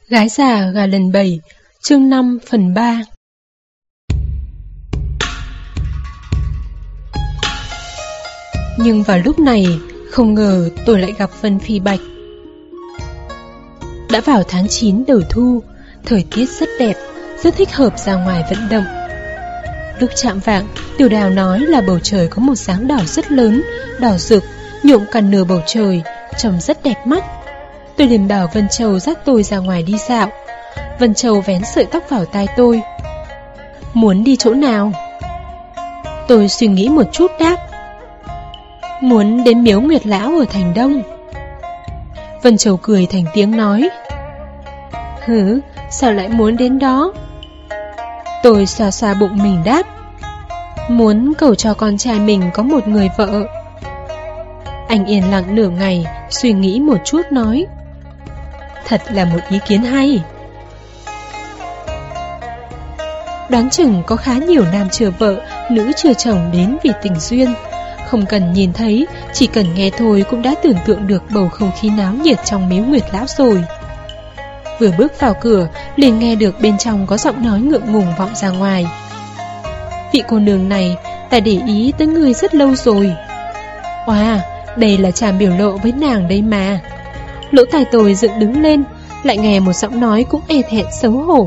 Gái già gà lần 7, chương 5 phần 3. Nhưng vào lúc này, không ngờ tôi lại gặp Vân Phi Bạch. Đã vào tháng 9 đầu thu, thời tiết rất đẹp, rất thích hợp ra ngoài vận động. Lúc chạm vạng, Tiểu Đào nói là bầu trời có một dáng đỏ rất lớn, đỏ rực, nhuộm cả nửa bầu trời, trông rất đẹp mắt. Tôi liền bảo Vân Châu dắt tôi ra ngoài đi dạo. Vân Châu vén sợi tóc vào tai tôi. Muốn đi chỗ nào? Tôi suy nghĩ một chút đáp. Muốn đến miếu Nguyệt Lão ở thành Đông. Vân Châu cười thành tiếng nói. Hứ, sao lại muốn đến đó? Tôi xoa xoa bụng mình đáp. Muốn cầu cho con trai mình có một người vợ. Anh yên lặng nửa ngày, suy nghĩ một chút nói. Thật là một ý kiến hay. Đoán chừng có khá nhiều nam chưa vợ, nữ chưa chồng đến vì tình duyên. Không cần nhìn thấy, chỉ cần nghe thôi cũng đã tưởng tượng được bầu không khí náo nhiệt trong miếu Nguyệt Lão rồi. Vừa bước vào cửa, liền nghe được bên trong có giọng nói ngượng ngùng vọng ra ngoài. Vị cô nương này, ta để ý tới người rất lâu rồi. Wow, đây là chàng biểu lộ với nàng đây mà. Lỗ tai tôi dựng đứng lên, lại nghe một giọng nói cũng e thẹn xấu hổ.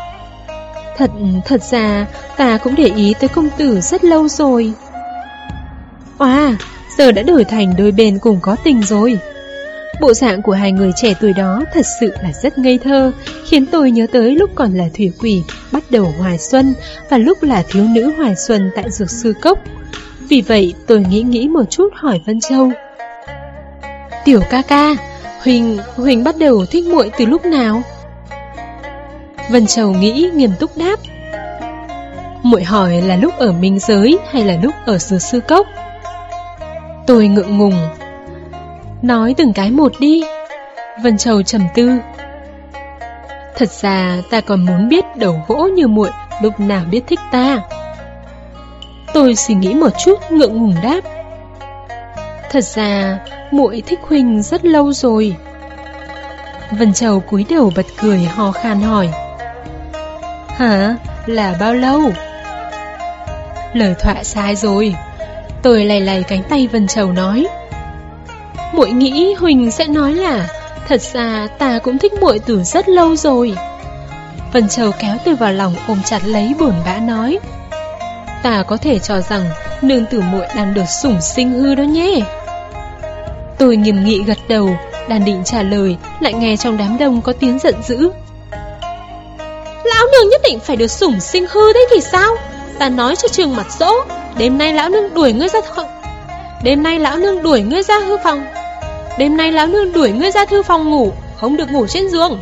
Thật ra, ta cũng để ý tới công tử rất lâu rồi. Wow, giờ đã đổi thành đôi bên cùng có tình rồi. Bộ dạng của hai người trẻ tuổi đó thật sự là rất ngây thơ, khiến tôi nhớ tới lúc còn là thủy quỷ, bắt đầu hoài xuân, và lúc là thiếu nữ hoài xuân tại Dược Sư Cốc. Vì vậy tôi nghĩ một chút hỏi Vân Châu. Tiểu ca ca, Huỳnh bắt đầu thích muội từ lúc nào? Vân Châu nghĩ nghiêm túc đáp. Muội hỏi là lúc ở Minh Giới hay là lúc ở Dược Sư Cốc? Tôi ngượng ngùng. Nói từng cái một đi. Vân Châu trầm tư. Thật ra ta còn muốn biết đầu gỗ như muội lúc nào biết thích ta. Tôi suy nghĩ một chút ngượng ngùng đáp. Thật ra muội thích Huỳnh rất lâu rồi. Vân Châu cúi đầu bật cười ho khan hỏi. Hả? Là bao lâu? Lời thoại sai rồi. Tôi lay cánh tay Vân Châu nói. Muội nghĩ Huỳnh sẽ nói là thật ra ta cũng thích muội từ rất lâu rồi. Vân Châu kéo tôi vào lòng ôm chặt lấy buồn bã nói. Ta có thể cho rằng nương tử muội đang được sủng sinh hư đó nhé. Tôi nghiêm nghị gật đầu, đang định trả lời, lại nghe trong đám đông có tiếng giận dữ. Lão nương nhất định phải được sủng sinh hư đấy thì sao? Ta nói cho Trường Mặt Dỗ, đêm nay lão nương đuổi ngươi ra Đêm nay lão nương đuổi ngươi ra thư phòng. Đêm nay lão nương đuổi ngươi ra thư phòng ngủ, không được ngủ trên giường.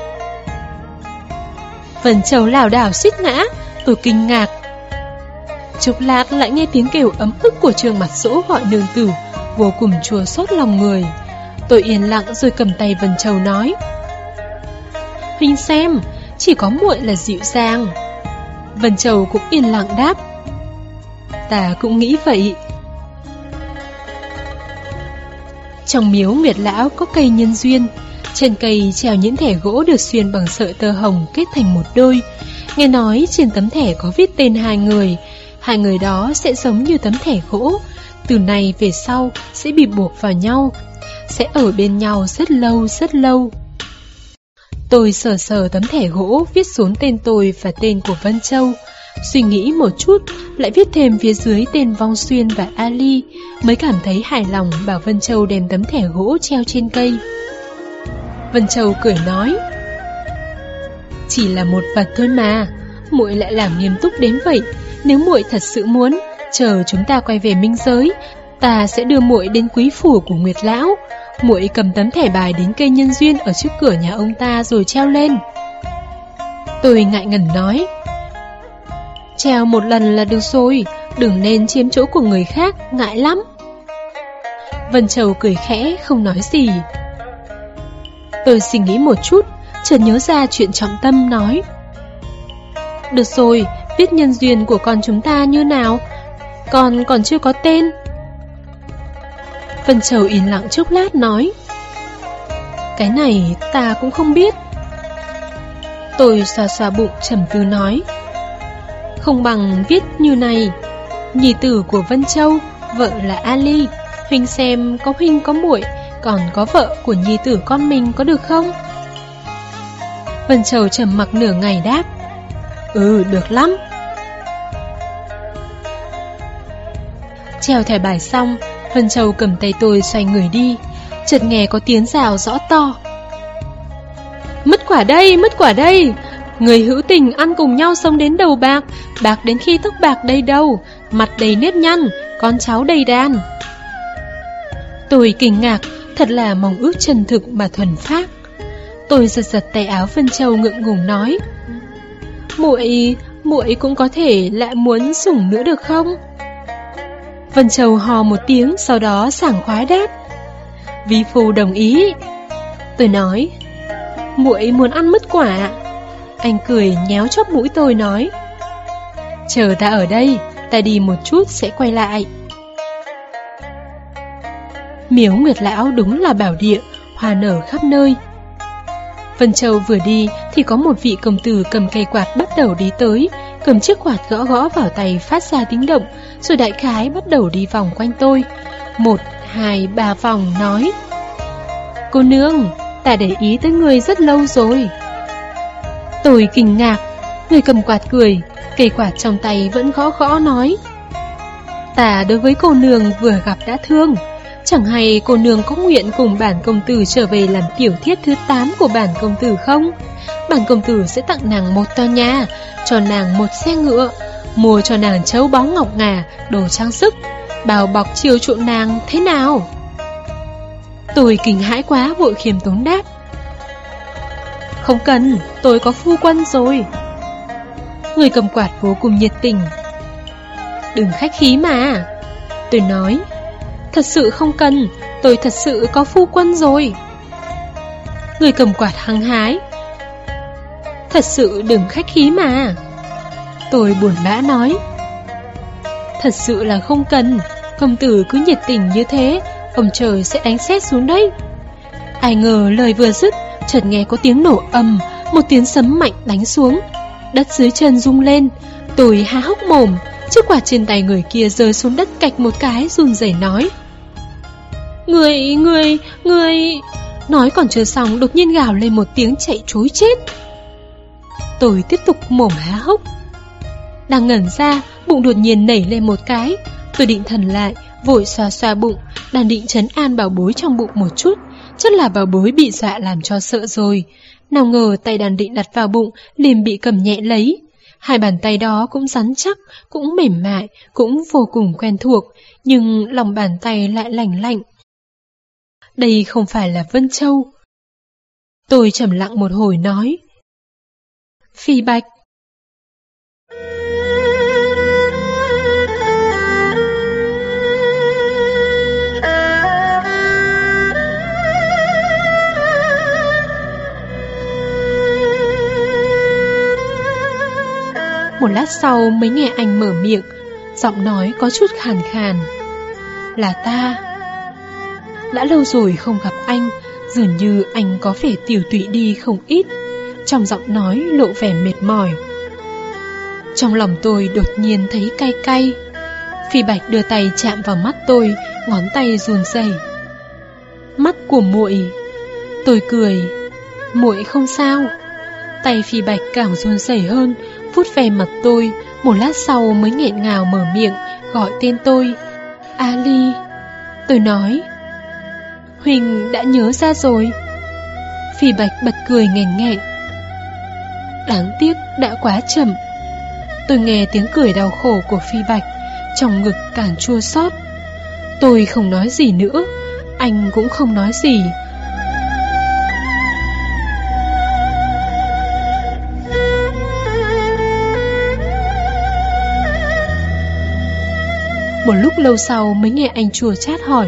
Vân Châu lảo đảo suýt ngã, tôi kinh ngạc. Chốc lát lại nghe tiếng kêu ấm ức của Trường Mặt Dỗ gọi nương tử, vô cùng chua xót lòng người. Tôi yên lặng rồi cầm tay Vân Châu nói. Huỳnh xem, chỉ có muội là dịu dàng. Vân Châu cũng yên lặng đáp. Ta cũng nghĩ vậy. Trong miếu Nguyệt Lão có cây nhân duyên. Trên cây treo những thẻ gỗ được xuyên bằng sợi tơ hồng kết thành một đôi. Nghe nói trên tấm thẻ có viết tên hai người. Hai người đó sẽ giống như tấm thẻ gỗ. Từ nay về sau sẽ bị buộc vào nhau, sẽ ở bên nhau rất lâu rất lâu. Tôi sờ tấm thẻ gỗ, viết xuống tên tôi và tên của Vân Châu. Suy nghĩ một chút, lại viết thêm phía dưới tên Vong Xuyên và Ali, mới cảm thấy hài lòng bảo Vân Châu đem tấm thẻ gỗ treo trên cây. Vân Châu cười nói. Chỉ là một vật thôi mà, muội lại làm nghiêm túc đến vậy. Nếu muội thật sự muốn, chờ chúng ta quay về Minh Giới, ta sẽ đưa muội đến quý phủ của Nguyệt Lão. Muội cầm tấm thẻ bài đến cây nhân duyên ở trước cửa nhà ông ta rồi treo lên. Tôi ngại ngần nói. Treo một lần là được rồi, đừng nên chiếm chỗ của người khác, ngại lắm. Vân Châu cười khẽ không nói gì. Tôi suy nghĩ một chút, chợt nhớ ra chuyện trọng tâm nói. Được rồi, viết nhân duyên của con chúng ta như nào? Con còn chưa có tên. Vân Châu yên lặng chốc lát nói. Cái này ta cũng không biết. Tôi xoa xoa bụng trầm tư nói: không bằng viết như này: nhi tử của Vân Châu, vợ là Ali. Huynh xem có huynh có muội, còn có vợ của nhi tử con mình có được không? Vân Châu trầm mặc nửa ngày đáp: được lắm. Treo thẻ bài xong, Vân Châu cầm tay tôi xoay người đi. Chợt nghe có tiếng rào rõ to: mất quả đây, mất quả đây! Người hữu tình ăn cùng nhau sống đến đầu bạc, bạc đến khi tóc bạc đầy đầu, mặt đầy nếp nhăn, con cháu đầy đàn. Tôi kinh ngạc, thật là mong ước chân thực mà thuần phác. Tôi giật giật tay áo Vân Châu ngượng ngùng nói: muội cũng có thể lại muốn sủng nữa được không? Vân Châu hò một tiếng, sau đó sảng khoái đáp: vi phu đồng ý. Tôi nói: muội muốn ăn mứt quả. Anh cười nhéo chóp mũi tôi nói: chờ ta ở đây, ta đi một chút sẽ quay lại. Miếu Nguyệt Lão đúng là bảo địa, hoa nở khắp nơi. Vân Châu vừa đi thì có một vị công tử cầm cây quạt bắt đầu đi tới, cầm chiếc quạt gõ gõ vào tay phát ra tiếng động, rồi đại khái bắt đầu đi vòng quanh tôi. 1, 2, 3 vòng nói: cô nương, ta để ý tới người rất lâu rồi. Tôi kinh ngạc, người cầm quạt cười, cây quạt trong tay vẫn gõ gõ nói: ta đối với cô nương vừa gặp đã thương. Chẳng hay cô nương có nguyện cùng bản công tử trở về làm tiểu thiếp thứ 8 của bản công tử không? Bản công tử sẽ tặng nàng một tòa nhà, cho nàng một xe ngựa, mua cho nàng châu báu ngọc ngà, đồ trang sức, bao bọc chiều chuộng nàng thế nào? Tôi kinh hãi quá, vội khiêm tốn đáp: không cần, tôi có phu quân rồi. Người cầm quạt vô cùng nhiệt tình: đừng khách khí mà. Tôi nói: thật sự không cần, tôi thật sự có phu quân rồi. Người cầm quạt hăng hái: thật sự đừng khách khí mà. Tôi buồn bã nói: thật sự là không cần, công tử cứ nhiệt tình như thế, ông trời sẽ đánh sét xuống đấy. Ai ngờ lời vừa dứt, chợt nghe có tiếng nổ ầm, một tiếng sấm mạnh đánh xuống. Đất dưới chân rung lên, tôi há hốc mồm, chiếc quạt trên tay người kia rơi xuống đất cạch một cái, run rẩy nói: Người... Nói còn chưa xong, đột nhiên gào lên một tiếng chạy trối chết. Tôi tiếp tục mồm há hốc. Đang ngẩn ra, bụng đột nhiên nảy lên một cái. Tôi định thần lại, vội xoa xoa bụng, đang định trấn an bảo bối trong bụng một chút. Chắc là bảo bối bị dọa làm cho sợ rồi. Nào ngờ tay đang định đặt vào bụng liền bị cầm nhẹ lấy. Hai bàn tay đó cũng rắn chắc, cũng mềm mại, cũng vô cùng quen thuộc, nhưng lòng bàn tay lại lành lạnh. Đây không phải là Vân Châu. Tôi trầm lặng một hồi nói: Phi Bạch. Một lát sau mới nghe anh mở miệng, giọng nói có chút khàn khàn: là ta. Đã lâu rồi không gặp anh, dường như anh có vẻ tiểu tụy đi không ít. Trong giọng nói lộ vẻ mệt mỏi. Trong lòng tôi đột nhiên thấy cay cay. Phi Bạch đưa tay chạm vào mắt tôi, ngón tay run rẩy. Mắt của muội. Tôi cười: muội không sao. Tay Phi Bạch càng run rẩy hơn, vuốt ve mặt tôi. Một lát sau mới nghẹn ngào mở miệng gọi tên tôi: Ali. Tôi nói: Huỳnh đã nhớ ra rồi. Phi Bạch bật cười nghẹn nghẹn. Đáng tiếc đã quá chậm. Tôi nghe tiếng cười đau khổ của Phi Bạch, trong ngực càng chua xót. Tôi không nói gì nữa, anh cũng không nói gì. Một lúc lâu sau mới nghe anh chua chát hỏi: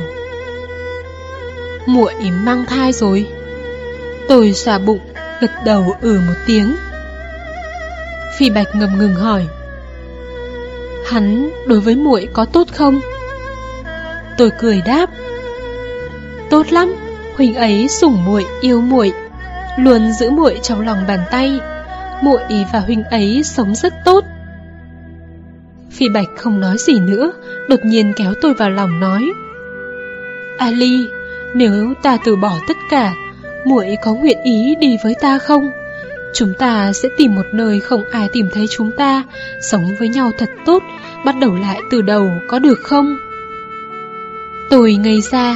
muội mang thai rồi? Tôi xoa bụng, gật đầu một tiếng. Phi Bạch ngập ngừng hỏi: hắn đối với muội có tốt không? Tôi cười đáp: tốt lắm, huynh ấy sủng muội, yêu muội, luôn giữ muội trong lòng bàn tay. muội và huynh ấy sống rất tốt. Phi Bạch không nói gì nữa, đột nhiên kéo tôi vào lòng nói: Ali, nếu ta từ bỏ tất cả, muội có nguyện ý đi với ta không? Chúng ta sẽ tìm một nơi không ai tìm thấy chúng ta, sống với nhau thật tốt, bắt đầu lại từ đầu, có được không? Tôi ngây ra.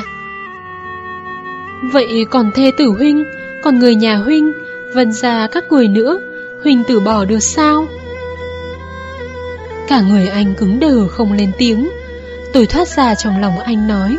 Vậy còn thê tử huynh, còn người nhà huynh, Vân gia các người nữa, huynh từ bỏ được sao? Cả người anh cứng đờ không lên tiếng. Tôi thoát ra trong lòng anh nói: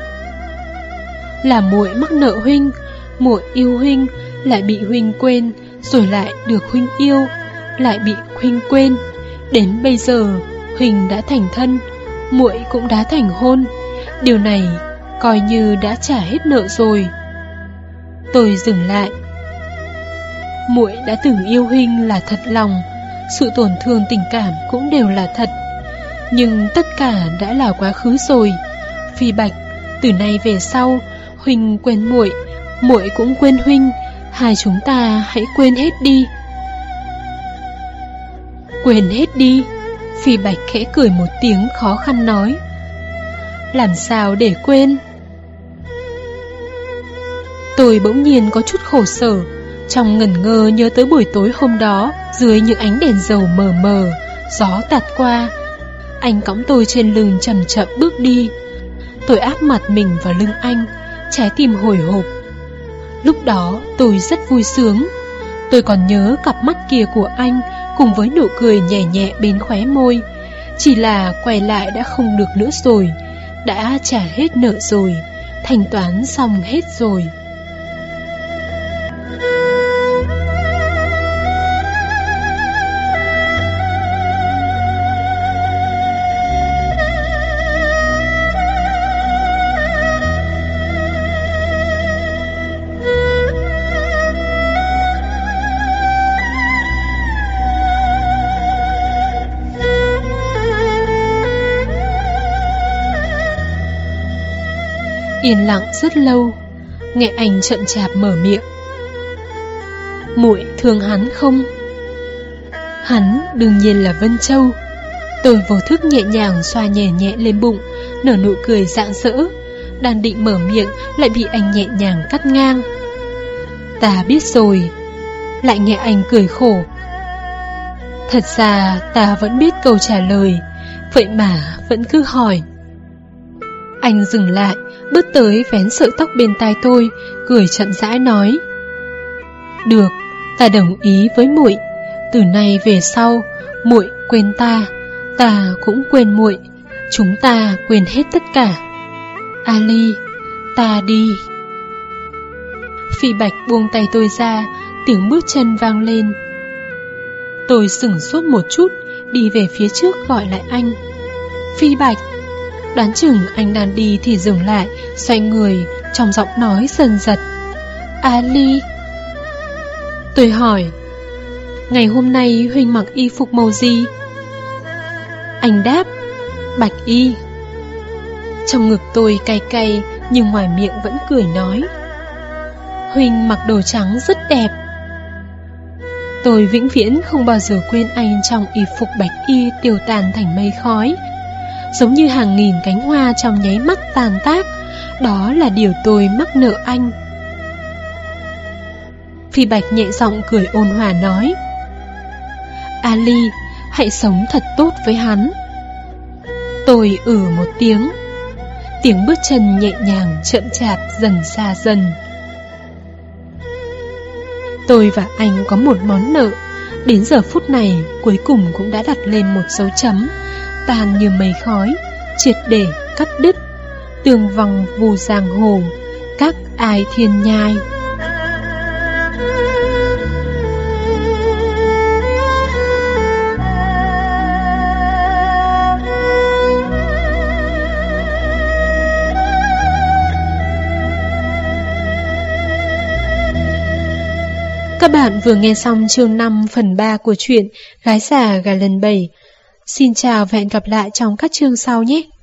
là muội mắc nợ huynh, muội yêu huynh, lại bị huynh quên, rồi lại được huynh yêu, lại bị huynh quên. Đến bây giờ, huynh đã thành thân, muội cũng đã thành hôn. Điều này coi như đã trả hết nợ rồi. Tôi dừng lại. Muội đã từng yêu huynh là thật lòng, sự tổn thương tình cảm cũng đều là thật. Nhưng tất cả đã là quá khứ rồi. Phi Bạch, từ nay về sau, huynh quên muội, muội cũng quên huynh, hai chúng ta hãy quên hết đi. Quên hết đi. Phi Bạch khẽ cười một tiếng khó khăn nói: làm sao để quên? Tôi bỗng nhiên có chút khổ sở, trong ngẩn ngơ nhớ tới buổi tối hôm đó, dưới những ánh đèn dầu mờ mờ, gió tạt qua, anh cõng tôi trên lưng chậm chậm bước đi. Tôi áp mặt mình vào lưng anh, trái tim hồi hộp. Lúc đó tôi rất vui sướng. Tôi còn nhớ cặp mắt kia của anh cùng với nụ cười nhẹ nhẹ bên khóe môi. Chỉ là quay lại đã không được nữa rồi, đã trả hết nợ rồi, thanh toán xong hết rồi. Yên lặng rất lâu, nghe anh chậm chạp mở miệng: muội thương hắn không? Hắn đương nhiên là Vân Châu. Tôi vô thức nhẹ nhàng xoa nhẹ nhẹ lên bụng, nở nụ cười rạng rỡ. Đang định mở miệng lại bị anh nhẹ nhàng cắt ngang: ta biết rồi. Lại nghe anh cười khổ: thật ra ta vẫn biết câu trả lời, vậy mà vẫn cứ hỏi. Anh dừng lại, bước tới vén sợi tóc bên tai tôi, cười chậm rãi nói: được, ta đồng ý với muội. Từ nay về sau, muội quên ta, ta cũng quên muội, chúng ta quên hết tất cả. Ali, ta đi. Phi Bạch buông tay tôi ra, tiếng bước chân vang lên. Tôi sửng sốt một chút, đi về phía trước gọi lại anh: Phi Bạch. Đoán chừng anh đang đi thì dừng lại, xoay người, trong giọng nói dần dật: Ali. Tôi hỏi: ngày hôm nay huynh mặc y phục màu gì? Anh đáp: bạch y. Trong ngực tôi cay cay, nhưng ngoài miệng vẫn cười nói: huynh mặc đồ trắng rất đẹp. Tôi vĩnh viễn không bao giờ quên anh trong y phục bạch y tiêu tàn thành mây khói, giống như hàng nghìn cánh hoa trong nháy mắt tàn tác. Đó là điều tôi mắc nợ anh. Phi Bạch nhẹ giọng cười ôn hòa nói: Ali, hãy sống thật tốt với hắn. Tôi một tiếng. Tiếng bước chân nhẹ nhàng chậm chạp dần xa dần. Tôi và anh có một món nợ, đến giờ phút này cuối cùng cũng đã đặt lên một dấu chấm, tan như mây khói, triệt để cắt đứt, tường vòng vù giang hồ, các ai thiên nhai. Các bạn vừa nghe xong chương 5 phần 3 của truyện Gái già gà lần 7. Xin chào và hẹn gặp lại trong các chương sau nhé.